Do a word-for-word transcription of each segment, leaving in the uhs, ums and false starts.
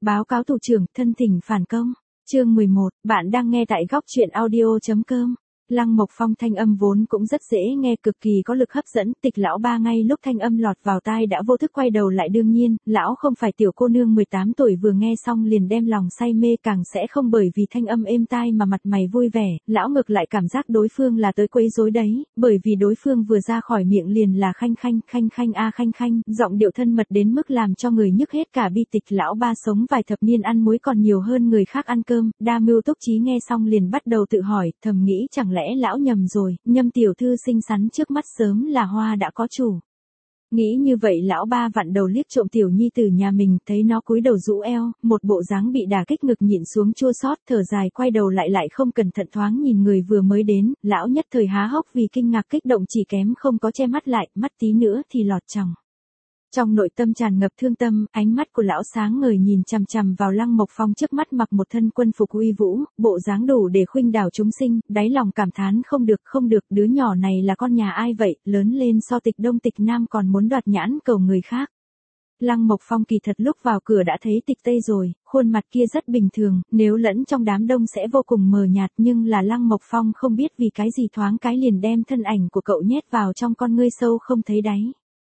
Báo cáo thủ trưởng, thân thỉnh phản công. Chương mười một, bạn đang nghe tại góc truyện audio.com. Lăng Mộc Phong thanh âm vốn cũng rất dễ nghe, cực kỳ có lực hấp dẫn. Tịch lão ba ngay lúc thanh âm lọt vào tai đã vô thức quay đầu lại, đương nhiên, lão không phải tiểu cô nương mười tám tuổi vừa nghe xong liền đem lòng say mê, càng sẽ không bởi vì thanh âm êm tai mà mặt mày vui vẻ. Lão ngược lại cảm giác đối phương là tới quấy rối đấy, bởi vì đối phương vừa ra khỏi miệng liền là khanh khanh, khanh khanh a khanh khanh, giọng điệu thân mật đến mức làm cho người nhức hết cả bi. Tịch lão ba sống vài thập niên ăn muối còn nhiều hơn người khác ăn cơm, đa mưu túc trí nghe xong liền bắt đầu tự hỏi, thầm nghĩ chẳng lẽ lão nhầm rồi, Nhâm tiểu thư xinh xắn trước mắt sớm là hoa đã có chủ. Nghĩ như vậy lão ba vặn đầu liếc trộm tiểu nhi tử nhà mình, thấy nó cúi đầu rũ eo, một bộ dáng bị đả kích ngực nhịn xuống chua xót, thở dài quay đầu lại lại không cẩn thận thoáng nhìn người vừa mới đến, lão nhất thời há hốc vì kinh ngạc kích động chỉ kém không có che mắt lại, mắt tí nữa thì lọt tròng. Trong nội tâm tràn ngập thương tâm, ánh mắt của lão sáng ngời nhìn chằm chằm vào Lăng Mộc Phong trước mắt mặc một thân quân phục uy vũ, bộ dáng đủ để khuynh đảo chúng sinh, đáy lòng cảm thán không được không được, đứa nhỏ này là con nhà ai vậy, lớn lên so Tịch Đông Tịch Nam còn muốn đoạt nhãn cầu người khác. Lăng Mộc Phong kỳ thật lúc vào cửa đã thấy Tịch Tây rồi, khuôn mặt kia rất bình thường, nếu lẫn trong đám đông sẽ vô cùng mờ nhạt, nhưng là Lăng Mộc Phong không biết vì cái gì thoáng cái liền đem thân ảnh của cậu nhét vào trong con ngươi sâu không thấy đáy.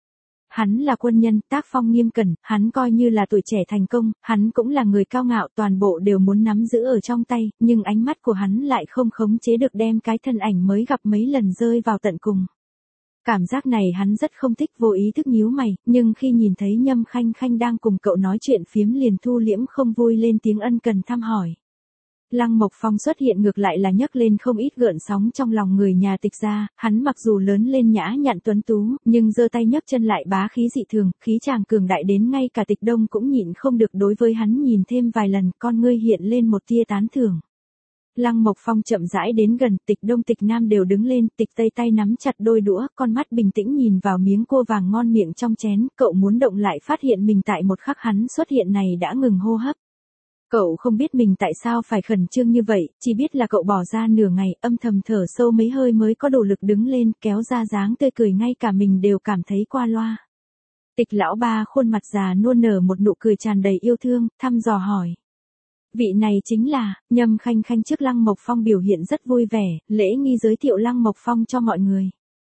Hắn là quân nhân, tác phong nghiêm cẩn, hắn coi như là tuổi trẻ thành công, hắn cũng là người cao ngạo, toàn bộ đều muốn nắm giữ ở trong tay, nhưng ánh mắt của hắn lại không khống chế được đem cái thân ảnh mới gặp mấy lần rơi vào tận cùng. Cảm giác này hắn rất không thích, vô ý thức nhíu mày, nhưng khi nhìn thấy Nhâm Khanh Khanh đang cùng cậu nói chuyện phiếm liền thu liễm không vui lên tiếng ân cần thăm hỏi. Lăng Mộc Phong xuất hiện ngược lại là nhấc lên không ít gợn sóng trong lòng người nhà Tịch gia, hắn mặc dù lớn lên nhã nhặn tuấn tú, nhưng giơ tay nhấc chân lại bá khí dị thường, khí chàng cường đại đến ngay cả Tịch Đông cũng nhịn không được đối với hắn nhìn thêm vài lần, con ngươi hiện lên một tia tán thưởng. Lăng Mộc Phong chậm rãi đến gần, Tịch Đông Tịch Nam đều đứng lên, Tịch Tây tay nắm chặt đôi đũa, con mắt bình tĩnh nhìn vào miếng cua vàng ngon miệng trong chén, cậu muốn động lại phát hiện mình tại một khắc hắn xuất hiện này đã ngừng hô hấp. Cậu không biết mình tại sao phải khẩn trương như vậy, chỉ biết là cậu bỏ ra nửa ngày, âm thầm thở sâu mấy hơi mới có đủ lực đứng lên, kéo ra dáng tươi cười ngay cả mình đều cảm thấy qua loa. Tịch lão ba khuôn mặt già nua nở một nụ cười tràn đầy yêu thương, thăm dò hỏi. Vị này chính là, Nhâm Khanh Khanh trước Lăng Mộc Phong biểu hiện rất vui vẻ, lễ nghi giới thiệu Lăng Mộc Phong cho mọi người.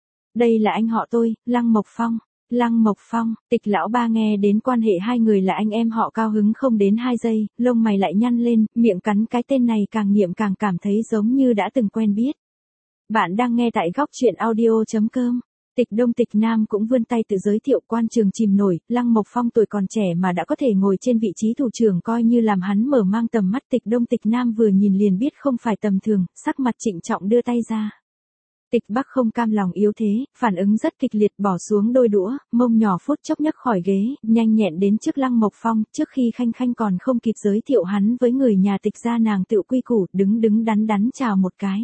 Đây là anh họ tôi, Lăng Mộc Phong. Lăng Mộc Phong, Tịch lão ba nghe đến quan hệ hai người là anh em họ cao hứng không đến hai giây, lông mày lại nhăn lên, miệng cắn cái tên này càng niệm càng cảm thấy giống như đã từng quen biết. Bạn đang nghe tại góc truyện audio.com. Tịch Đông Tịch Nam cũng vươn tay tự giới thiệu, quan trường chìm nổi, Lăng Mộc Phong tuổi còn trẻ mà đã có thể ngồi trên vị trí thủ trưởng coi như làm hắn mở mang tầm mắt. Tịch Đông Tịch Nam vừa nhìn liền biết không phải tầm thường, sắc mặt trịnh trọng đưa tay ra. Tịch Bắc không cam lòng yếu thế, phản ứng rất kịch liệt, bỏ xuống đôi đũa, mông nhỏ phút chốc nhấc khỏi ghế, nhanh nhẹn đến trước Lăng Mộc Phong, trước khi Khanh Khanh còn không kịp giới thiệu hắn với người nhà Tịch gia nàng tự quy củ, đứng đứng đắn đắn chào một cái.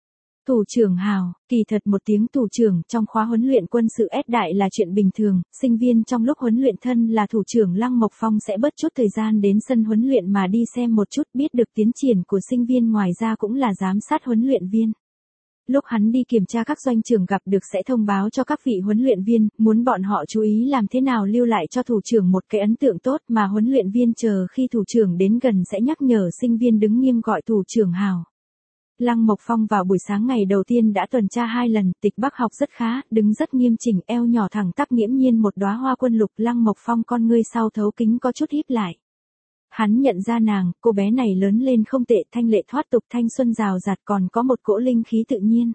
Thủ trưởng hào, kỳ thật một tiếng thủ trưởng trong khóa huấn luyện quân sự S đại là chuyện bình thường, sinh viên trong lúc huấn luyện thân là thủ trưởng Lăng Mộc Phong sẽ bớt chút thời gian đến sân huấn luyện mà đi xem một chút, biết được tiến triển của sinh viên, ngoài ra cũng là giám sát huấn luyện viên. Lúc hắn đi kiểm tra các doanh trường gặp được sẽ thông báo cho các vị huấn luyện viên, muốn bọn họ chú ý làm thế nào lưu lại cho thủ trưởng một cái ấn tượng tốt, mà huấn luyện viên chờ khi thủ trưởng đến gần sẽ nhắc nhở sinh viên đứng nghiêm gọi thủ trưởng hào. Lăng Mộc Phong vào buổi sáng ngày đầu tiên đã tuần tra hai lần, Tịch Bắc học rất khá, đứng rất nghiêm chỉnh, eo nhỏ thẳng tắp nghiễm nhiên một đóa hoa quân lục. Lăng Mộc Phong con ngươi sau thấu kính có chút híp lại. Hắn nhận ra nàng, cô bé này lớn lên không tệ, thanh lệ thoát tục, thanh xuân rào rạt, còn có một cỗ linh khí tự nhiên.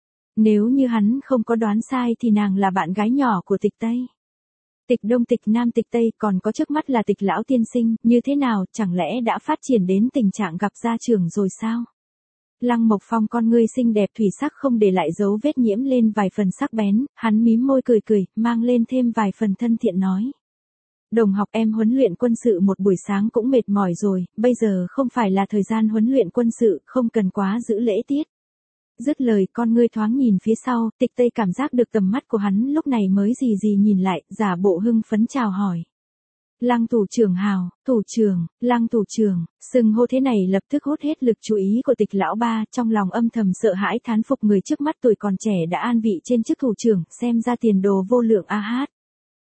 Nếu như hắn không có đoán sai thì nàng là bạn gái nhỏ của Tịch Tây. Tịch Đông Tịch Nam Tịch Tây, còn có trước mắt là Tịch lão tiên sinh, như thế nào, chẳng lẽ đã phát triển đến tình trạng gặp gia trưởng rồi sao? Lăng Mộc Phong con ngươi xinh đẹp thủy sắc không để lại dấu vết nhiễm lên vài phần sắc bén, hắn mím môi cười cười, mang lên thêm vài phần thân thiện nói. Đồng học, em huấn luyện quân sự một buổi sáng cũng mệt mỏi rồi, bây giờ không phải là thời gian huấn luyện quân sự, không cần quá giữ lễ tiết. Dứt lời con ngươi thoáng nhìn phía sau, Tịch Tây cảm giác được tầm mắt của hắn lúc này mới gì gì nhìn lại, giả bộ hưng phấn chào hỏi. Lăng thủ trưởng hào, thủ trưởng, Lăng thủ trưởng, xưng hô thế này lập tức hút hết lực chú ý của Tịch lão ba, trong lòng âm thầm sợ hãi thán phục người trước mắt tuổi còn trẻ đã an vị trên chức thủ trưởng, xem ra tiền đồ vô lượng a hát.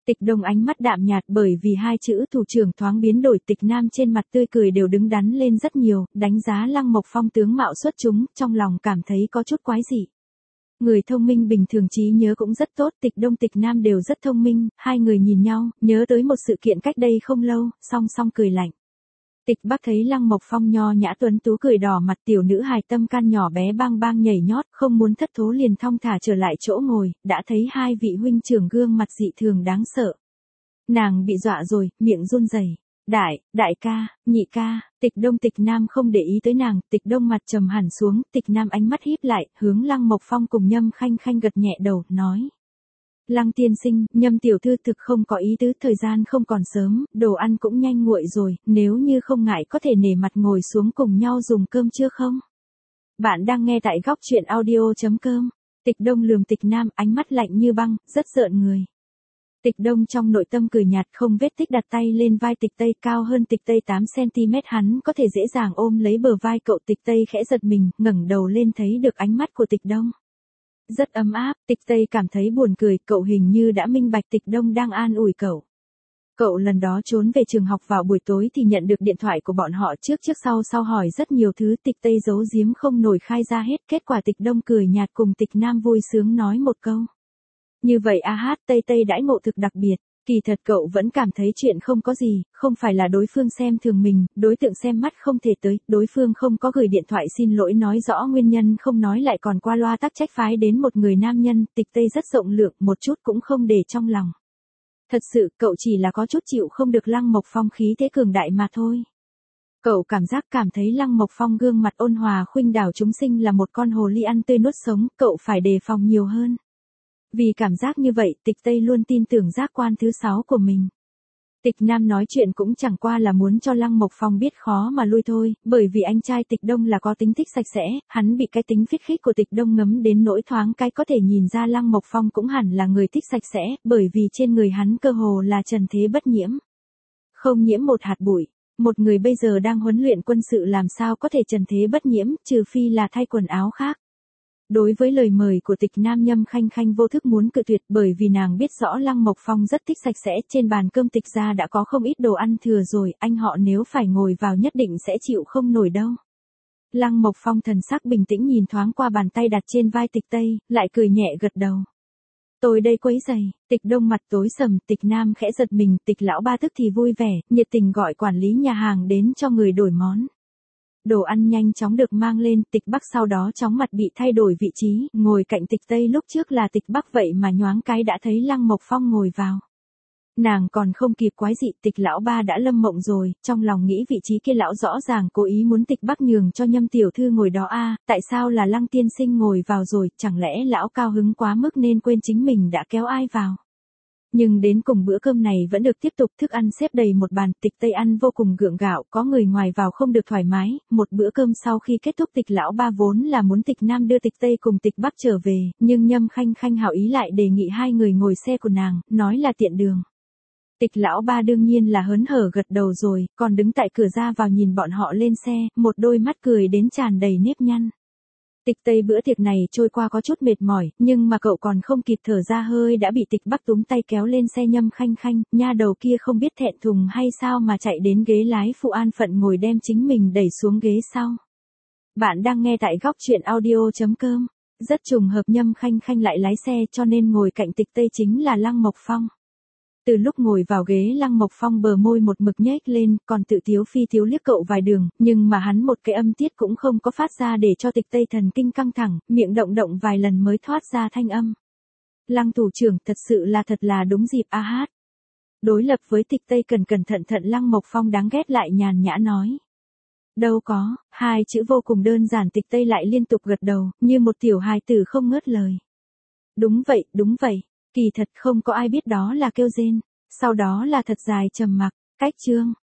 Tịch Đông ánh mắt đạm nhạt bởi vì hai chữ thủ trưởng thoáng biến đổi, Tịch Nam trên mặt tươi cười đều đứng đắn lên rất nhiều, đánh giá Lăng Mộc Phong tướng mạo xuất chúng, trong lòng cảm thấy có chút quái dị. Người thông minh bình thường trí nhớ cũng rất tốt, Tịch Đông Tịch Nam đều rất thông minh, hai người nhìn nhau, nhớ tới một sự kiện cách đây không lâu, song song cười lạnh. Tịch Bắc thấy Lăng Mộc Phong nho nhã tuấn tú cười đỏ mặt, tiểu nữ hài tâm can nhỏ bé bang bang nhảy nhót, không muốn thất thố liền thong thả trở lại chỗ ngồi, đã thấy hai vị huynh trưởng gương mặt dị thường đáng sợ. Nàng bị dọa rồi, miệng run rẩy. Đại, đại ca, nhị ca, Tịch Đông Tịch Nam không để ý tới nàng, Tịch Đông mặt trầm hẳn xuống, Tịch Nam ánh mắt híp lại, hướng Lăng Mộc Phong cùng Nhâm Khanh Khanh gật nhẹ đầu, nói. Lăng tiên sinh, Nhâm tiểu thư thực không có ý tứ, thời gian không còn sớm, đồ ăn cũng nhanh nguội rồi, nếu như không ngại có thể nể mặt ngồi xuống cùng nhau dùng cơm chưa không? Bạn đang nghe tại góc truyện audio.com. Tịch Đông lườm Tịch Nam, ánh mắt lạnh như băng, rất rợn người. Tịch Đông trong nội tâm cười nhạt, không vết tích đặt tay lên vai Tịch Tây, cao hơn Tịch Tây tám xăng-ti-mét, hắn có thể dễ dàng ôm lấy bờ vai cậu. Tịch Tây khẽ giật mình, ngẩng đầu lên thấy được ánh mắt của Tịch Đông. Rất ấm áp, Tịch Tây cảm thấy buồn cười, cậu hình như đã minh bạch Tịch Đông đang an ủi cậu. Cậu lần đó trốn về trường học vào buổi tối thì nhận được điện thoại của bọn họ, trước trước sau sau hỏi rất nhiều thứ, Tịch Tây giấu giếm không nổi khai ra hết, kết quả Tịch Đông cười nhạt cùng Tịch Nam vui sướng nói một câu. Như vậy a hát Tây Tây đãi ngộ thực đặc biệt, kỳ thật cậu vẫn cảm thấy chuyện không có gì, không phải là đối phương xem thường mình, đối tượng xem mắt không thể tới, đối phương không có gửi điện thoại xin lỗi nói rõ nguyên nhân không nói lại còn qua loa tắc trách phái đến một người nam nhân, Tịch Tây rất rộng lượng, một chút cũng không để trong lòng. Thật sự, cậu chỉ là có chút chịu không được Lăng Mộc Phong khí thế cường đại mà thôi. Cậu cảm giác cảm thấy Lăng Mộc Phong gương mặt ôn hòa khuynh đảo chúng sinh là một con hồ ly ăn tươi nuốt sống, cậu phải đề phòng nhiều hơn. Vì cảm giác như vậy, Tịch Tây luôn tin tưởng giác quan thứ sáu của mình. Tịch Nam nói chuyện cũng chẳng qua là muốn cho Lăng Mộc Phong biết khó mà lui thôi, bởi vì anh trai Tịch Đông là có tính thích sạch sẽ, hắn bị cái tính phích khích của Tịch Đông ngấm đến nỗi thoáng cái có thể nhìn ra Lăng Mộc Phong cũng hẳn là người thích sạch sẽ, bởi vì trên người hắn cơ hồ là trần thế bất nhiễm. Không nhiễm một hạt bụi, một người bây giờ đang huấn luyện quân sự làm sao có thể trần thế bất nhiễm, trừ phi là thay quần áo khác. Đối với lời mời của Tịch Nam, Nhâm Khanh Khanh vô thức muốn cự tuyệt bởi vì nàng biết rõ Lăng Mộc Phong rất thích sạch sẽ, trên bàn cơm Tịch gia đã có không ít đồ ăn thừa rồi, anh họ nếu phải ngồi vào nhất định sẽ chịu không nổi đâu. Lăng Mộc Phong thần sắc bình tĩnh nhìn thoáng qua bàn tay đặt trên vai Tịch Tây, lại cười nhẹ gật đầu. Tôi đây quấy giày, Tịch Đông mặt tối sầm, Tịch Nam khẽ giật mình, Tịch lão ba tức thì vui vẻ, nhiệt tình gọi quản lý nhà hàng đến cho người đổi món. Đồ ăn nhanh chóng được mang lên, Tịch Bắc sau đó chóng mặt bị thay đổi vị trí, ngồi cạnh Tịch Tây, lúc trước là Tịch Bắc vậy mà nhoáng cái đã thấy Lăng Mộc Phong ngồi vào. Nàng còn không kịp quái dị, Tịch lão ba đã lâm mộng rồi, trong lòng nghĩ vị trí kia lão rõ ràng cố ý muốn Tịch Bắc nhường cho Nhâm tiểu thư ngồi đó a, tại sao là Lăng tiên sinh ngồi vào rồi, chẳng lẽ lão cao hứng quá mức nên quên chính mình đã kéo ai vào. Nhưng đến cùng bữa cơm này vẫn được tiếp tục, thức ăn xếp đầy một bàn, Tịch Tây ăn vô cùng gượng gạo, có người ngoài vào không được thoải mái, một bữa cơm sau khi kết thúc Tịch lão ba vốn là muốn Tịch Nam đưa Tịch Tây cùng Tịch Bắc trở về, nhưng Nhâm Khanh Khanh hảo ý lại đề nghị hai người ngồi xe của nàng, nói là tiện đường. Tịch lão ba đương nhiên là hớn hở gật đầu rồi, còn đứng tại cửa ra vào nhìn bọn họ lên xe, một đôi mắt cười đến tràn đầy nếp nhăn. Tịch Tây bữa tiệc này trôi qua có chút mệt mỏi, nhưng mà cậu còn không kịp thở ra hơi đã bị Tịch Bắc túm tay kéo lên xe. Nhâm Khanh Khanh, nha đầu kia không biết thẹn thùng hay sao mà chạy đến ghế lái phụ an phận ngồi đem chính mình đẩy xuống ghế sau. Bạn đang nghe tại góc truyện audio.com. Rất trùng hợp Nhâm Khanh Khanh lại lái xe cho nên ngồi cạnh Tịch Tây chính là Lăng Mộc Phong. Từ lúc ngồi vào ghế Lăng Mộc Phong bờ môi một mực nhếch lên, còn tự tiếu phi tiếu liếc cậu vài đường, nhưng mà hắn một cái âm tiết cũng không có phát ra để cho Tịch Tây thần kinh căng thẳng, miệng động động vài lần mới thoát ra thanh âm. Lăng thủ trưởng, thật sự là thật là đúng dịp a hát. Đối lập với Tịch Tây cẩn cẩn thận thận, Lăng Mộc Phong đáng ghét lại nhàn nhã nói. Đâu có, hai chữ vô cùng đơn giản. Tịch Tây lại liên tục gật đầu, như một tiểu hài tử không ngớt lời. Đúng vậy, đúng vậy. Kỳ thật không có ai biết đó là kêu rên, sau đó là thật dài trầm mặc, cách chương.